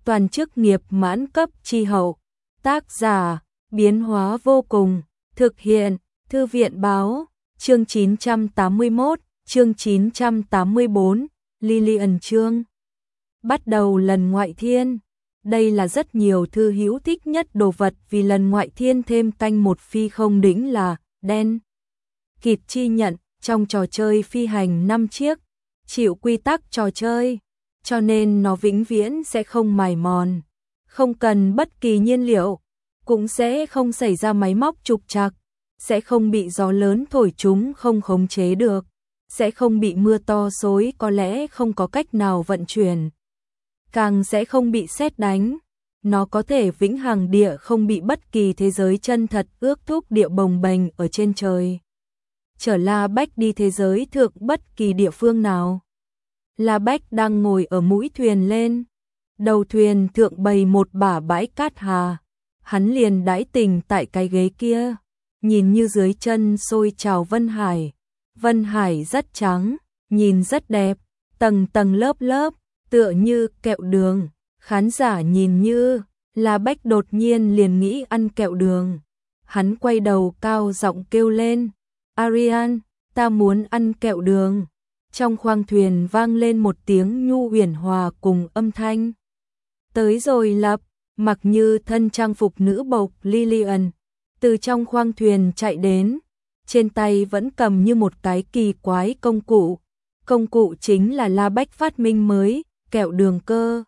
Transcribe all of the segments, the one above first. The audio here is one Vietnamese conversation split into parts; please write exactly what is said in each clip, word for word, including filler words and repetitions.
toàn chức nghiệp mãn cấp chi hậu. Tác giả, biến hóa vô cùng, thực hiện, Thư viện báo, chương chín trăm tám mươi mốt, chương chín trăm tám mươi bốn, Lillian chương. Bắt đầu lần ngoại thiên. Đây là rất nhiều thư hữu thích nhất đồ vật vì lần ngoại thiên thêm canh một phi không đỉnh là đen. Kịt chi nhận trong trò chơi phi hành năm chiếc, chịu quy tắc trò chơi, cho nên nó vĩnh viễn sẽ không mài mòn, không cần bất kỳ nhiên liệu, cũng sẽ không xảy ra máy móc trục trặc, sẽ không bị gió lớn thổi chúng không khống chế được, sẽ không bị mưa to xối có lẽ không có cách nào vận chuyển, càng sẽ không bị sét đánh. Nó có thể vĩnh hằng địa không bị bất kỳ thế giới chân thật ước thúc địa bồng bềnh ở trên trời. Chở La Bách đi thế giới thượng bất kỳ địa phương nào. La Bách đang ngồi ở mũi thuyền lên. Đầu thuyền thượng bày một bả bãi cát hà. Hắn liền đãi tình tại cái ghế kia. Nhìn như dưới chân sôi trào Vân Hải. Vân Hải rất trắng, nhìn rất đẹp, tầng tầng lớp lớp, tựa như kẹo đường. Khán giả nhìn như, La Bách đột nhiên liền nghĩ ăn kẹo đường. Hắn quay đầu cao giọng kêu lên, Arian, ta muốn ăn kẹo đường. Trong khoang thuyền vang lên một tiếng nhu huyền hòa cùng âm thanh. Tới rồi Lập, mặc như thân trang phục nữ bộc Lillian, từ trong khoang thuyền chạy đến, trên tay vẫn cầm như một cái kỳ quái công cụ. Công cụ chính là La Bách phát minh mới, kẹo đường cơ.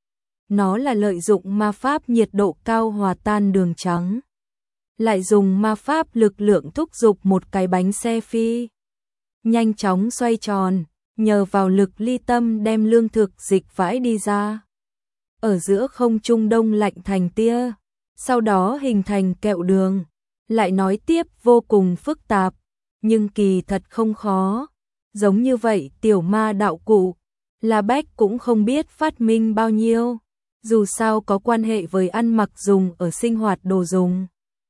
Nó là lợi dụng ma pháp nhiệt độ cao hòa tan đường trắng, lại dùng ma pháp lực lượng thúc giục một cái bánh xe phi nhanh chóng xoay tròn, nhờ vào lực ly tâm đem lương thực dịch vãi đi ra. Ở giữa không trung đông lạnh thành tia, sau đó hình thành kẹo đường. Lại nói tiếp vô cùng phức tạp, nhưng kỳ thật không khó. Giống như vậy tiểu ma đạo cụ, La Bách cũng không biết phát minh bao nhiêu, dù sao có quan hệ với ăn mặc dùng ở sinh hoạt đồ dùng.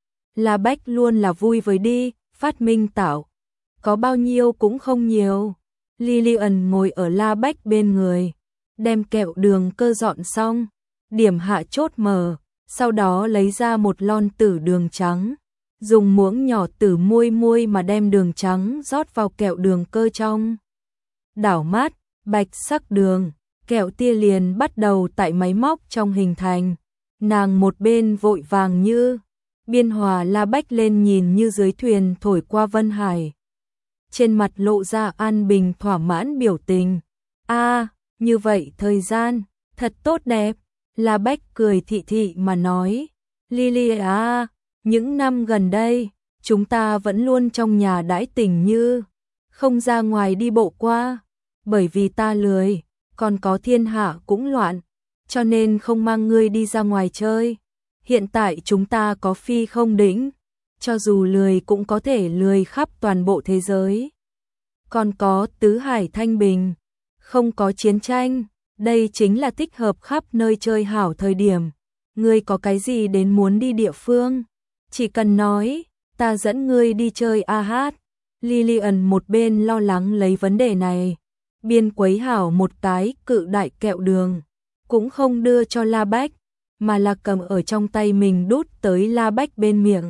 La Bách luôn là vui với đi, phát minh tạo. Có bao nhiêu cũng không nhiều. Lillian ngồi ở La Bách bên người, đem kẹo đường cơ dọn xong, điểm hạ chốt mở, sau đó lấy ra một lon tử đường trắng, dùng muỗng nhỏ tử muôi muôi mà đem đường trắng rót vào kẹo đường cơ trong. Đảo mát, bạch sắc đường, kẹo tia liền bắt đầu tại máy móc trong hình thành. Nàng một bên vội vàng như biên hòa La Bách lên nhìn như dưới thuyền thổi qua Vân Hải. Trên mặt lộ ra an bình thỏa mãn biểu tình. A, à, như vậy thời gian, thật tốt đẹp. La Bách cười thị thị mà nói. Lily à, những năm gần đây, chúng ta vẫn luôn trong nhà đãi tình như, không ra ngoài đi bộ qua. Bởi vì ta lười, còn có thiên hạ cũng loạn, cho nên không mang ngươi đi ra ngoài chơi. Hiện tại chúng ta có phi không đỉnh, cho dù lười cũng có thể lười khắp toàn bộ thế giới. Còn có tứ hải thanh bình, không có chiến tranh, đây chính là thích hợp khắp nơi chơi hảo thời điểm. Ngươi có cái gì đến muốn đi địa phương? Chỉ cần nói, ta dẫn ngươi đi chơi a hát. Lillian một bên lo lắng lấy vấn đề này, biên quấy hảo một cái cự đại kẹo đường, cũng không đưa cho La Bách, mà là cầm ở trong tay mình đút tới La Bách bên miệng.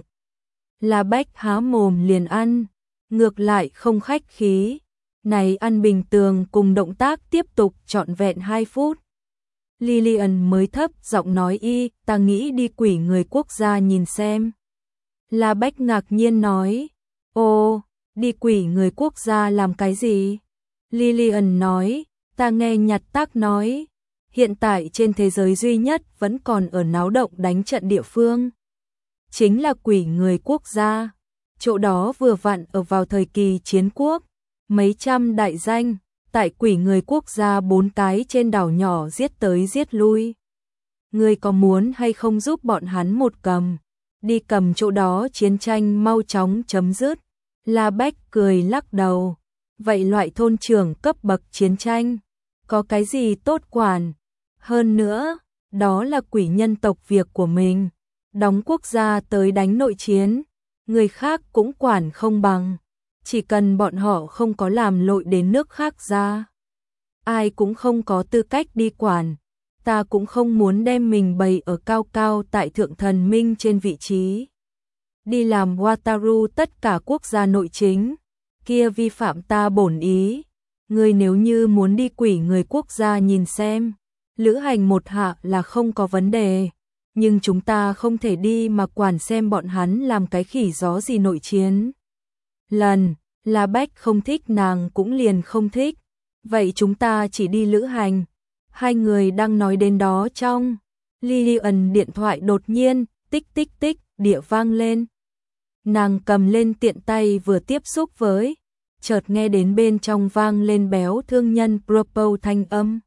La Bách há mồm liền ăn, ngược lại không khách khí. Này ăn bình tường cùng động tác tiếp tục trọn vẹn hai phút. Lillian mới thấp giọng nói y, ta nghĩ đi quỷ người quốc gia nhìn xem. La Bách ngạc nhiên nói, ô, đi quỷ người quốc gia làm cái gì? Lillian nói, ta nghe nhặt tác nói, hiện tại trên thế giới duy nhất vẫn còn ở náo động đánh trận địa phương. Chính là quỷ người quốc gia, chỗ đó vừa vặn ở vào thời kỳ chiến quốc, mấy trăm đại danh, tại quỷ người quốc gia bốn cái trên đảo nhỏ giết tới giết lui. Ngươi có muốn hay không giúp bọn hắn một cầm, đi cầm chỗ đó chiến tranh mau chóng chấm dứt. La Bách cười lắc đầu, vậy loại thôn trưởng cấp bậc chiến tranh, có cái gì tốt quản, hơn nữa, đó là quỷ nhân tộc việc của mình, đóng quốc gia tới đánh nội chiến, người khác cũng quản không bằng, chỉ cần bọn họ không có làm lội đến nước khác ra, ai cũng không có tư cách đi quản. ta cũng không muốn đem mình bày ở cao cao tại thượng thần minh trên vị trí. Đi làm Wataru tất cả quốc gia nội chính, kia vi phạm ta bổn ý. Ngươi nếu như muốn đi quỷ người quốc gia nhìn xem, lữ hành một hạ là không có vấn đề, nhưng chúng ta không thể đi mà quản xem bọn hắn làm cái khỉ gió gì nội chiến. Lần, La Bách không thích nàng cũng liền không thích, vậy chúng ta chỉ đi lữ hành. Hai người đang nói đến đó trong, Lillian điện thoại đột nhiên, tích tích tích, địa vang lên. Nàng cầm lên tiện tay vừa tiếp xúc với, chợt nghe đến bên trong vang lên béo thương nhân propose thanh âm.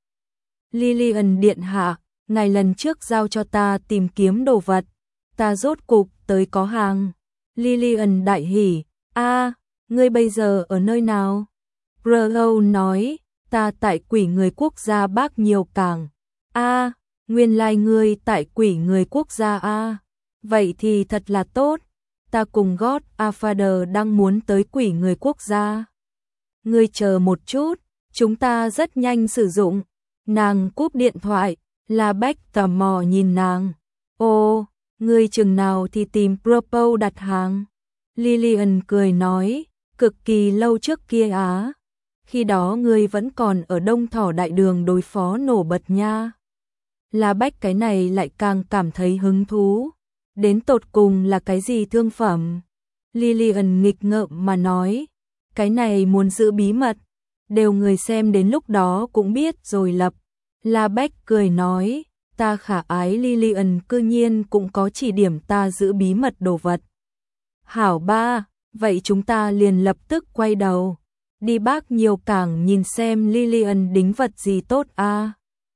Lillian điện hạ, ngài lần trước giao cho ta tìm kiếm đồ vật, ta rốt cục tới có hàng. Lillian đại hỉ, a, ngươi bây giờ ở nơi nào? Propose nói, ta tại quỷ người quốc gia Bác Nhiều Cảng. A, nguyên lai like ngươi tại quỷ người quốc gia a. Vậy thì thật là tốt. Ta cùng God Father đang muốn tới quỷ người quốc gia. Ngươi chờ một chút, chúng ta rất nhanh sử dụng. Nàng cúp điện thoại, La Bách tò mò nhìn nàng. Ô, ngươi chừng nào thì tìm propose đặt hàng? Lillian cười nói, cực kỳ lâu trước kia á. Khi đó ngươi vẫn còn ở Đông Thỏ Đại Đường đối phó nổ bật nha. La Bách cái này lại càng cảm thấy hứng thú. Đến tột cùng là cái gì thương phẩm? Lillian nghịch ngợm mà nói, cái này muốn giữ bí mật, đều người xem đến lúc đó cũng biết rồi lập. La Bách cười nói, ta khả ái Lillian cư nhiên cũng có chỉ điểm ta giữ bí mật đồ vật. Hảo ba, vậy chúng ta liền lập tức quay đầu, đi Bác Nhiều Cảng nhìn xem Lillian đính vật gì tốt a. À?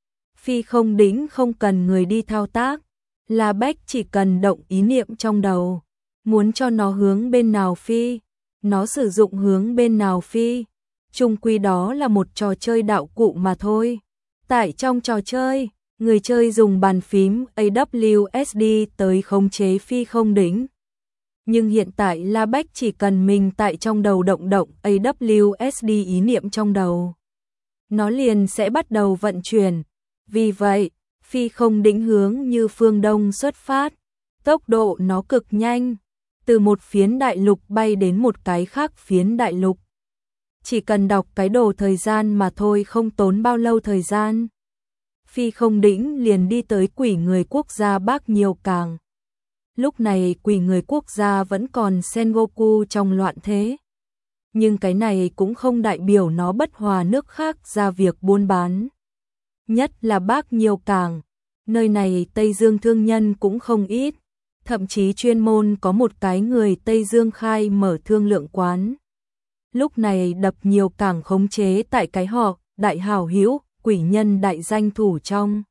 Phi không đính không cần người đi thao tác. La Bách chỉ cần động ý niệm trong đầu, muốn cho nó hướng bên nào phi, nó sử dụng hướng bên nào phi, chung quy đó là một trò chơi đạo cụ mà thôi. Tại trong trò chơi, người chơi dùng bàn phím a vê ét đê tới khống chế phi không đỉnh. Nhưng hiện tại La Bách chỉ cần mình tại trong đầu động động a vê ét đê ý niệm trong đầu, nó liền sẽ bắt đầu vận chuyển. Vì vậy, phi không đỉnh hướng như phương đông xuất phát, tốc độ nó cực nhanh, từ một phiến đại lục bay đến một cái khác phiến đại lục. Chỉ cần đọc cái đồ thời gian mà thôi, không tốn bao lâu thời gian. Phi không đỉnh liền đi tới quỷ người quốc gia Bác Nhiều Cảng. Lúc này quỷ người quốc gia vẫn còn Sengoku trong loạn thế. Nhưng cái này cũng không đại biểu nó bất hòa nước khác ra việc buôn bán. Nhất là Bác Nhiều Cảng, nơi này Tây Dương thương nhân cũng không ít, thậm chí chuyên môn có một cái người Tây Dương khai mở thương lượng quán. Lúc này đập Nhiều Cảng khống chế tại cái họ Đại Hảo Hữu, quỷ nhân đại danh thủ trong.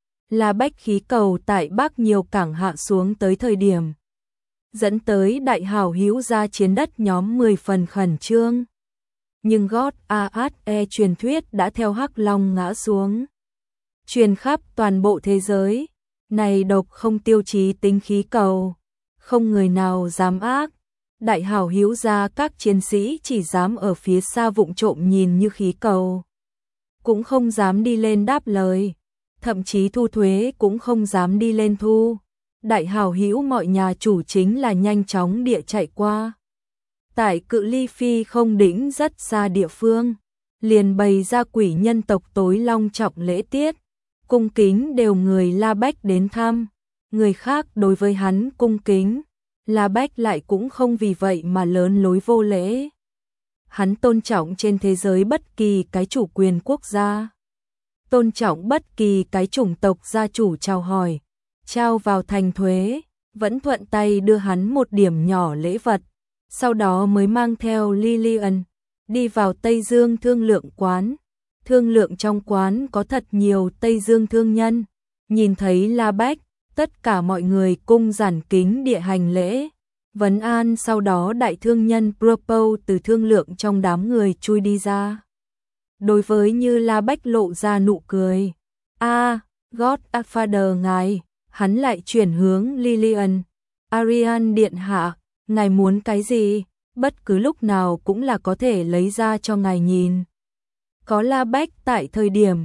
La Bách khí cầu tại Bác Nhiều Cảng hạ xuống tới thời điểm, dẫn tới Đại Hảo Hữu ra chiến đất nhóm mười phần khẩn trương. Nhưng God a ét e truyền thuyết đã theo Hắc Long ngã xuống, truyền khắp toàn bộ thế giới. Này độc không tiêu chí tính khí cầu, không người nào dám ác. Đại Hảo Hữu ra các chiến sĩ chỉ dám ở phía xa vụng trộm nhìn như khí cầu, cũng không dám đi lên đáp lời, thậm chí thu thuế cũng không dám đi lên thu. Đại Hảo Hữu mọi nhà chủ chính là nhanh chóng địa chạy qua. Tại cự ly phi không đỉnh rất xa địa phương, liền bày ra quỷ nhân tộc tối long trọng lễ tiết, cung kính đều người La Bách đến thăm, người khác đối với hắn cung kính, La Bách lại cũng không vì vậy mà lớn lối vô lễ. Hắn tôn trọng trên thế giới bất kỳ cái chủ quyền quốc gia, tôn trọng bất kỳ cái chủng tộc gia chủ chào hỏi, trao vào thành thuế, vẫn thuận tay đưa hắn một điểm nhỏ lễ vật, sau đó mới mang theo Lillian đi vào Tây Dương thương lượng quán. Thương lượng trong quán có thật nhiều Tây Dương thương nhân, nhìn thấy La Bách, tất cả mọi người cung giản kính địa hành lễ, vấn an. Sau đó đại thương nhân propose từ thương lượng trong đám người chui đi ra. Đối với như La Bách lộ ra nụ cười. A, God Father ngài, hắn lại chuyển hướng Lillian. Arian điện hạ, ngài muốn cái gì? Bất cứ lúc nào cũng là có thể lấy ra cho ngài nhìn. Có La Bách tại thời điểm,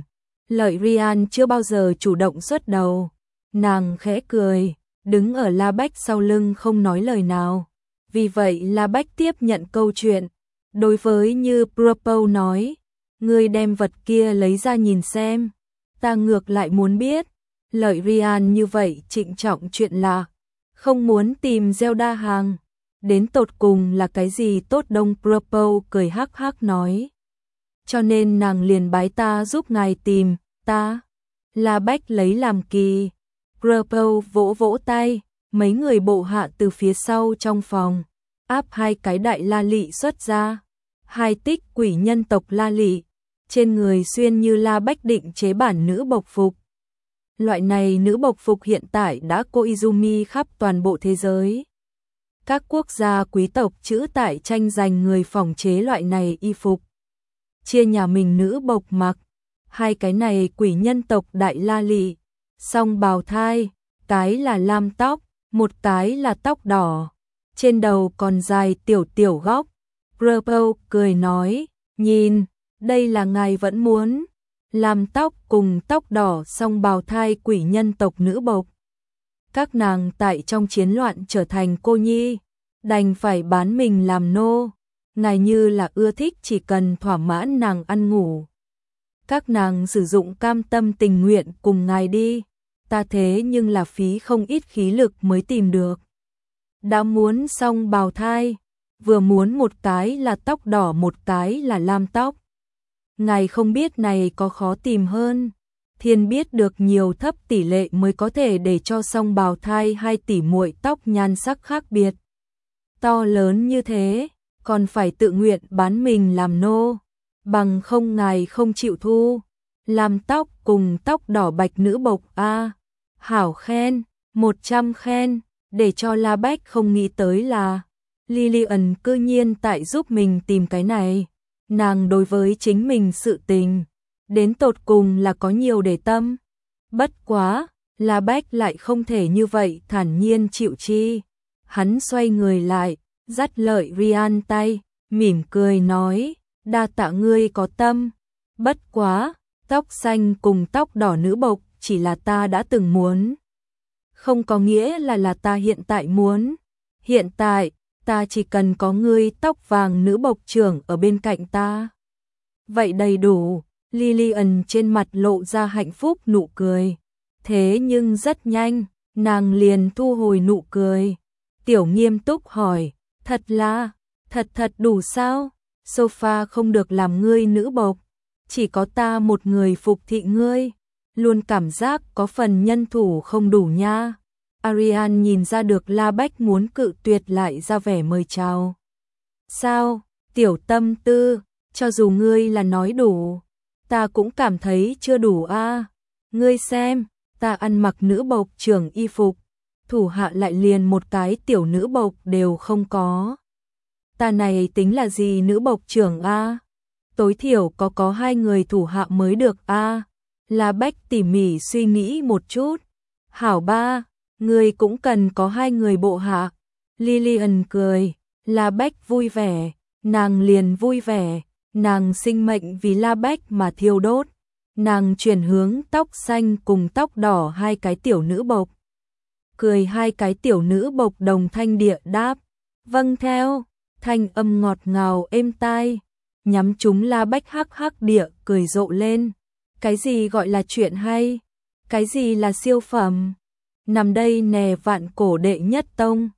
Lợi Rian chưa bao giờ chủ động xuất đầu. Nàng khẽ cười, đứng ở La Bách sau lưng không nói lời nào. Vì vậy La Bách tiếp nhận câu chuyện. Đối với như Propose nói, ngươi đem vật kia lấy ra nhìn xem. Ta ngược lại muốn biết. Lợi Rian như vậy trịnh trọng chuyện là không muốn tìm Zelda hàng. Đến tột cùng là cái gì tốt Đông Propose cười hắc hắc nói. Cho nên nàng liền bái ta giúp ngài tìm, ta. La Bách lấy làm kỳ. Propose vỗ vỗ tay, mấy người bộ hạ từ phía sau trong phòng. Áp hai cái đại la lị xuất ra. Hai tích quỷ nhân tộc la lị. Trên người xuyên như La Bách định chế bản nữ bộc phục. Loại này nữ bộc phục hiện tại đã Koizumi khắp toàn bộ thế giới. Các quốc gia quý tộc trữ tại tranh giành người phỏng chế loại này y phục. Chia nhà mình nữ bộc mặc. Hai cái này quỷ nhân tộc đại la lị. Song bào thai, cái là lam tóc, một cái là tóc đỏ. Trên đầu còn dài tiểu tiểu góc. Propose cười nói, nhìn, đây là ngài vẫn muốn. Làm tóc cùng tóc đỏ song bào thai quỷ nhân tộc nữ bộc. Các nàng tại trong chiến loạn trở thành cô nhi, đành phải bán mình làm nô. Ngài như là ưa thích chỉ cần thỏa mãn nàng ăn ngủ. Các nàng sử dụng cam tâm tình nguyện cùng ngài đi. Ta thế nhưng là phí không ít khí lực mới tìm được. Đã muốn xong bào thai, vừa muốn một cái là tóc đỏ một cái là lam tóc. Ngài không biết này có khó tìm hơn. Thiên biết được nhiều thấp tỷ lệ mới có thể để cho song bào thai hai tỷ muội tóc nhan sắc khác biệt. To lớn như thế, còn phải tự nguyện bán mình làm nô. Bằng không ngài không chịu thu. Làm tóc cùng tóc đỏ bạch nữ bộc a. Hảo khen, một trăm khen, để cho La Bách không nghĩ tới là Lillian cư nhiên tại giúp mình tìm cái này. Nàng đối với chính mình sự tình, đến tột cùng là có nhiều để tâm. Bất quá, La Bách lại không thể như vậy thản nhiên chịu chi. Hắn xoay người lại, dắt Lợi Rian tay, mỉm cười nói, đa tạ ngươi có tâm. Bất quá, tóc xanh cùng tóc đỏ nữ bộc chỉ là ta đã từng muốn. Không có nghĩa là là ta hiện tại muốn. Hiện tại, ta chỉ cần có ngươi tóc vàng nữ bộc trưởng ở bên cạnh ta. Vậy đầy đủ. Lillian trên mặt lộ ra hạnh phúc nụ cười. Thế nhưng rất nhanh, nàng liền thu hồi nụ cười. Tiểu nghiêm túc hỏi, thật là, thật thật đủ sao? Sofa không được làm ngươi nữ bộc, chỉ có ta một người phục thị ngươi. Luôn cảm giác có phần nhân thủ không đủ nha. Arian nhìn ra được La Bách muốn cự tuyệt lại ra vẻ mời chào. Sao, tiểu tâm tư, cho dù ngươi là nói đủ, ta cũng cảm thấy chưa đủ a. À. Ngươi xem, ta ăn mặc nữ bộc trưởng y phục, thủ hạ lại liền một cái tiểu nữ bộc đều không có. Ta này tính là gì nữ bộc trưởng a? À? Tối thiểu có có hai người thủ hạ mới được a. À? La Bách tỉ mỉ suy nghĩ một chút. Hảo ba, ngươi cũng cần có hai người bộ hạ. Lillian cười, La Bách vui vẻ, nàng liền vui vẻ, nàng sinh mệnh vì La Bách mà thiêu đốt. Nàng chuyển hướng tóc xanh cùng tóc đỏ hai cái tiểu nữ bộc. Cười hai cái tiểu nữ bộc đồng thanh địa đáp. Vâng theo, thanh âm ngọt ngào êm tai, nhắm chúng La Bách hắc hắc địa cười rộ lên. Cái gì gọi là chuyện hay? Cái gì là siêu phẩm? Nằm đây nè vạn cổ đệ nhất tông.